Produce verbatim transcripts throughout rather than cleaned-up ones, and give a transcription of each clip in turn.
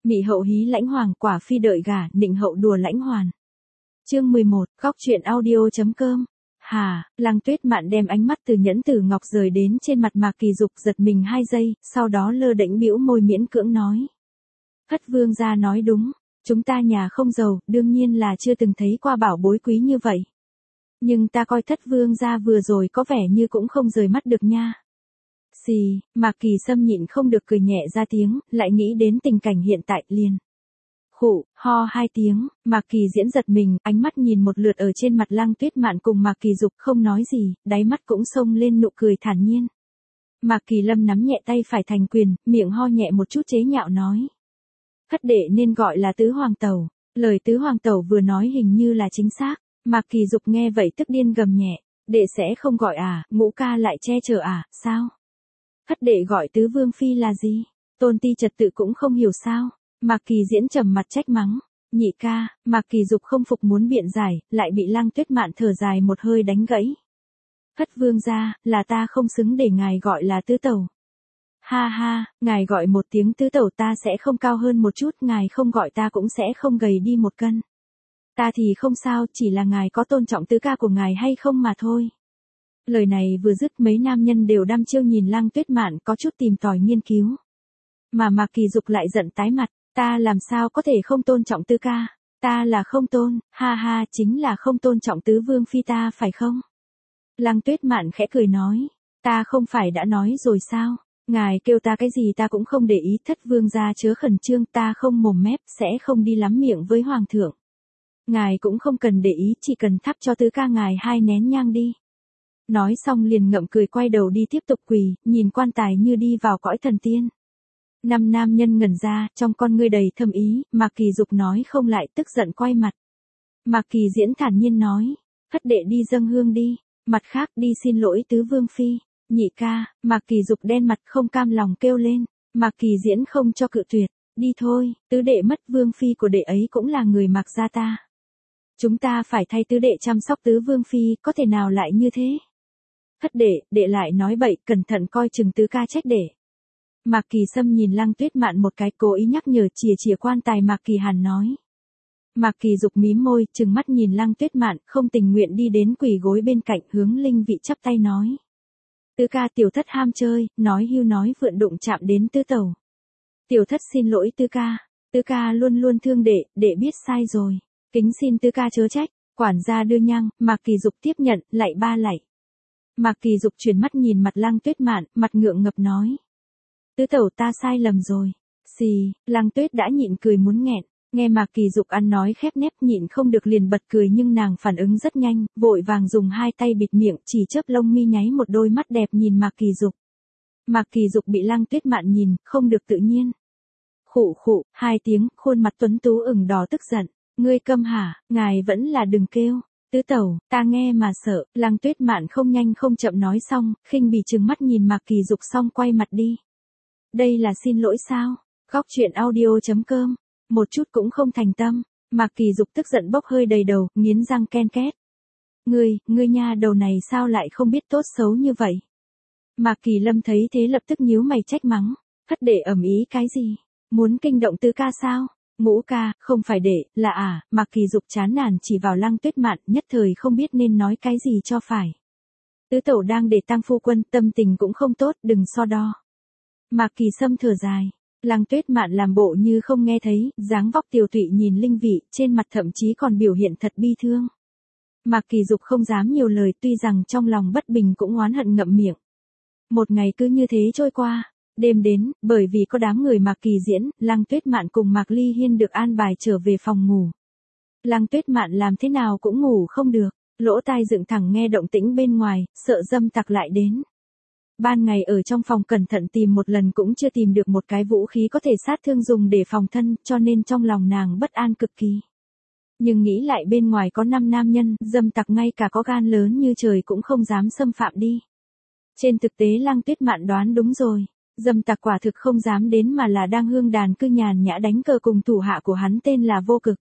Mị hậu hí lãnh hoàng, quả phi đợi gả, nịnh hậu đùa lãnh hoàn. Chương mười một, góc truyện audio.com. Hà, Lăng Tuyết Mạn đem ánh mắt từ Nhẫn Tử Ngọc rời đến trên mặt Mạc Kỳ Dục, giật mình hai giây, sau đó lơ đễnh bĩu môi miễn cưỡng nói. Thất vương gia nói đúng, chúng ta nhà không giàu, đương nhiên là chưa từng thấy qua bảo bối quý như vậy. Nhưng ta coi thất vương gia vừa rồi có vẻ như cũng không rời mắt được nha. Xì, Mạc Kỳ Sâm nhịn không được cười nhẹ ra tiếng, lại nghĩ đến tình cảnh hiện tại liền. Khụ, ho hai tiếng, Mạc Kỳ Diễn giật mình, ánh mắt nhìn một lượt ở trên mặt Lăng Tuyết Mạn cùng Mạc Kỳ Dục không nói gì, đáy mắt cũng xông lên nụ cười thản nhiên. Mạc Kỳ Lâm nắm nhẹ tay phải thành quyền, miệng ho nhẹ một chút chế nhạo nói. Thất đệ nên gọi là tứ hoàng tẩu, lời tứ hoàng tẩu vừa nói hình như là chính xác. Mạc Kỳ Dục nghe vậy tức điên gầm nhẹ, đệ sẽ không gọi à, ngũ ca lại che chở à, sao? Thất đệ gọi tứ vương phi là gì? Tôn ti trật tự cũng không hiểu sao? Mạc Kỳ Diễn trầm mặt trách mắng. Nhị ca, Mạc Kỳ Dục không phục muốn biện giải, lại bị Lăng Tuyết Mạn thở dài một hơi đánh gãy. Thất vương gia, là ta không xứng để ngài gọi là tứ tẩu. Ha ha, ngài gọi một tiếng tứ tẩu ta sẽ không cao hơn một chút, ngài không gọi ta cũng sẽ không gầy đi một cân. Ta thì không sao, chỉ là ngài có tôn trọng tứ ca của ngài hay không mà thôi. Lời này vừa dứt mấy nam nhân đều đăm chiêu nhìn Lăng Tuyết Mạn có chút tìm tòi nghiên cứu. Mà Mạc Kỳ Dục lại giận tái mặt, ta làm sao có thể không tôn trọng tứ ca, ta là không tôn, ha ha chính là không tôn trọng tứ vương phi ta phải không? Lăng Tuyết Mạn khẽ cười nói, ta không phải đã nói rồi sao, ngài kêu ta cái gì ta cũng không để ý, thất vương gia chớ khẩn trương, ta không mồm mép, sẽ không đi lắm miệng với hoàng thượng. Ngài cũng không cần để ý, chỉ cần thắp cho tứ ca ngài hai nén nhang đi. Nói xong liền ngậm cười quay đầu đi tiếp tục quỳ, nhìn quan tài như đi vào cõi thần tiên. Năm nam nhân ngẩn ra, trong con ngươi đầy thâm ý, Mạc Kỳ Dục nói không lại tức giận quay mặt. Mạc Kỳ Diễn thản nhiên nói, thất đệ đi dâng hương đi, mặt khác đi xin lỗi tứ vương phi. Nhị ca, Mạc Kỳ Dục đen mặt không cam lòng kêu lên, Mạc Kỳ Diễn không cho cự tuyệt, đi thôi, tứ đệ mất vương phi của đệ ấy cũng là người Mạc gia ta. Chúng ta phải thay tứ đệ chăm sóc tứ vương phi, có thể nào lại như thế? Thất đệ, đệ lại nói bậy, cẩn thận coi chừng tứ ca trách đệ. Mạc Kỳ Sâm nhìn Lăng Tuyết Mạn một cái, cố ý nhắc nhở, chìa chìa quan tài Mạc Kỳ Hàn nói. Mạc Kỳ Dục mím môi, trừng mắt nhìn Lăng Tuyết Mạn, không tình nguyện đi đến quỳ gối bên cạnh, hướng Linh Vị chắp tay nói. Tứ ca tiểu thất ham chơi, nói hưu nói vượn đụng chạm đến tứ tẩu. Tiểu thất xin lỗi tứ ca, tứ ca luôn luôn thương đệ, đệ biết sai rồi, kính xin tứ ca chớ trách. Quản gia đưa nhang, Mạc Kỳ Dục tiếp nhận, lạy ba lạy. Mạc Kỳ Dục chuyển mắt nhìn mặt Lăng Tuyết Mạn, mặt ngượng ngập nói. Tứ tẩu ta sai lầm rồi. Xì, Lăng Tuyết đã nhịn cười muốn nghẹn, nghe Mạc Kỳ Dục ăn nói khép nép nhịn không được liền bật cười, nhưng nàng phản ứng rất nhanh, vội vàng dùng hai tay bịt miệng, chỉ chớp lông mi nháy một đôi mắt đẹp nhìn Mạc Kỳ Dục. Mạc Kỳ Dục bị Lăng Tuyết Mạn nhìn, không được tự nhiên. Khụ khụ, hai tiếng, khuôn mặt tuấn tú ửng đỏ tức giận, ngươi câm hả, ngài vẫn là đừng kêu. Tứ tẩu, ta nghe mà sợ. Lăng Tuyết Mạn không nhanh không chậm nói xong, khinh bỉ trừng mắt nhìn Mạc Kỳ Dục xong quay mặt đi. Đây là xin lỗi sao? Góc truyện audio.com. Một chút cũng không thành tâm. Mạc Kỳ Dục tức giận bốc hơi đầy đầu, nghiến răng ken két. Ngươi, ngươi nha đầu này sao lại không biết tốt xấu như vậy? Mạc Kỳ Lâm thấy thế lập tức nhíu mày trách mắng. Thất đệ ầm ý cái gì? Muốn kinh động tứ ca sao? Ngũ ca, không phải đệ, là à, Mạc Kỳ Dục chán nản chỉ vào Lăng Tuyết Mạn, nhất thời không biết nên nói cái gì cho phải. Tứ tẩu đang để tang phu quân, tâm tình cũng không tốt, đừng so đo. Mạc Kỳ Sâm thở dài, Lăng Tuyết Mạn làm bộ như không nghe thấy, dáng vóc tiều tụy nhìn Linh Vị, trên mặt thậm chí còn biểu hiện thật bi thương. Mạc Kỳ Dục không dám nhiều lời, tuy rằng trong lòng bất bình cũng oán hận ngậm miệng. Một ngày cứ như thế trôi qua. Đêm đến, bởi vì có đám người Mạc Kỳ Diễn, Lăng Tuyết Mạn cùng Mạc Ly Hiên được an bài trở về phòng ngủ. Lăng Tuyết Mạn làm thế nào cũng ngủ không được, lỗ tai dựng thẳng nghe động tĩnh bên ngoài, sợ dâm tặc lại đến. Ban ngày ở trong phòng cẩn thận tìm một lần cũng chưa tìm được một cái vũ khí có thể sát thương dùng để phòng thân, cho nên trong lòng nàng bất an cực kỳ. Nhưng nghĩ lại bên ngoài có năm nam nhân, dâm tặc ngay cả có gan lớn như trời cũng không dám xâm phạm đi. Trên thực tế Lăng Tuyết Mạn đoán đúng rồi. Dâm tặc quả thực không dám đến mà là đang hương đàn cư nhàn nhã đánh cờ cùng thủ hạ của hắn tên là Vô Cực.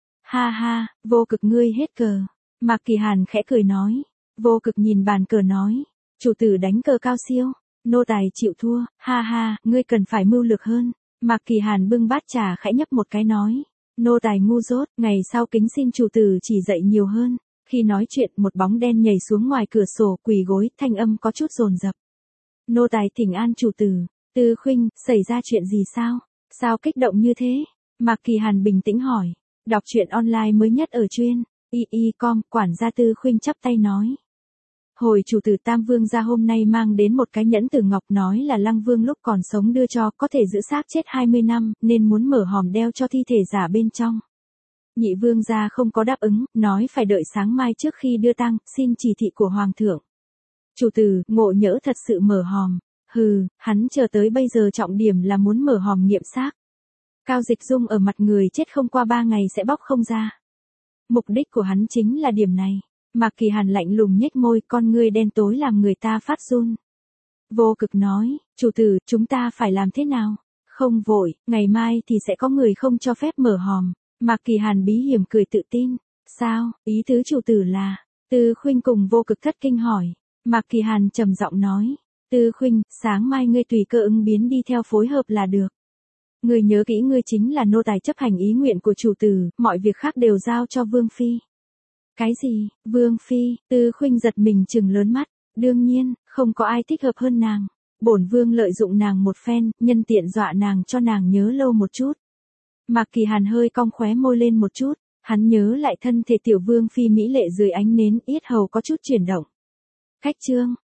Ha ha, Vô Cực ngươi hết cờ. Mạc Kỳ Hàn khẽ cười nói. Vô Cực nhìn bàn cờ nói. Chủ tử đánh cờ cao siêu. Nô tài chịu thua. Ha ha, ngươi cần phải mưu lược hơn. Mạc Kỳ Hàn bưng bát trà khẽ nhấp một cái nói. Nô tài ngu dốt, ngày sau kính xin chủ tử chỉ dạy nhiều hơn. Khi nói chuyện một bóng đen nhảy xuống ngoài cửa sổ quỳ gối, thanh âm có chút dồn dập. Nô tài thỉnh an chủ tử. Tư Khuynh, xảy ra chuyện gì sao? Sao kích động như thế? Mạc Kỳ Hàn bình tĩnh hỏi. Đọc truyện online mới nhất ở chuyên i i chấm com, quản gia Tư Khuynh chắp tay nói. Hồi chủ tử Tam Vương gia hôm nay mang đến một cái nhẫn từ ngọc, nói là Lăng Vương lúc còn sống đưa cho, có thể giữ xác chết hai mươi năm, nên muốn mở hòm đeo cho thi thể giả bên trong. Nhị Vương gia không có đáp ứng, nói phải đợi sáng mai trước khi đưa tang, xin chỉ thị của Hoàng thượng. Chủ tử, ngộ nhỡ thật sự mở hòm. Hừ, hắn chờ tới bây giờ trọng điểm là muốn mở hòm nghiệm xác. Cao dịch dung ở mặt người chết không qua ba ngày sẽ bóc không ra. Mục đích của hắn chính là điểm này. Mạc Kỳ Hàn lạnh lùng nhếch môi, con ngươi đen tối làm người ta phát run. Vô Cực nói, chủ tử, chúng ta phải làm thế nào? Không vội, ngày mai thì sẽ có người không cho phép mở hòm. Mạc Kỳ Hàn bí hiểm cười tự tin. Sao, ý tứ chủ tử là? Tư Khuynh cùng Vô Cực thất kinh hỏi. Mạc Kỳ Hàn trầm giọng nói. Tư Khuynh, sáng mai ngươi tùy cơ ứng biến đi theo phối hợp là được. Ngươi nhớ kỹ, ngươi chính là nô tài chấp hành ý nguyện của chủ tử, mọi việc khác đều giao cho Vương Phi. Cái gì, Vương Phi? Tư Khuynh giật mình trừng lớn mắt. Đương nhiên, không có ai thích hợp hơn nàng. Bổn Vương lợi dụng nàng một phen, nhân tiện dọa nàng cho nàng nhớ lâu một chút. Mạc Kỳ Hàn hơi cong khóe môi lên một chút, hắn nhớ lại thân thể tiểu Vương Phi mỹ lệ dưới ánh nến, yết hầu có chút chuyển động. Khách trương,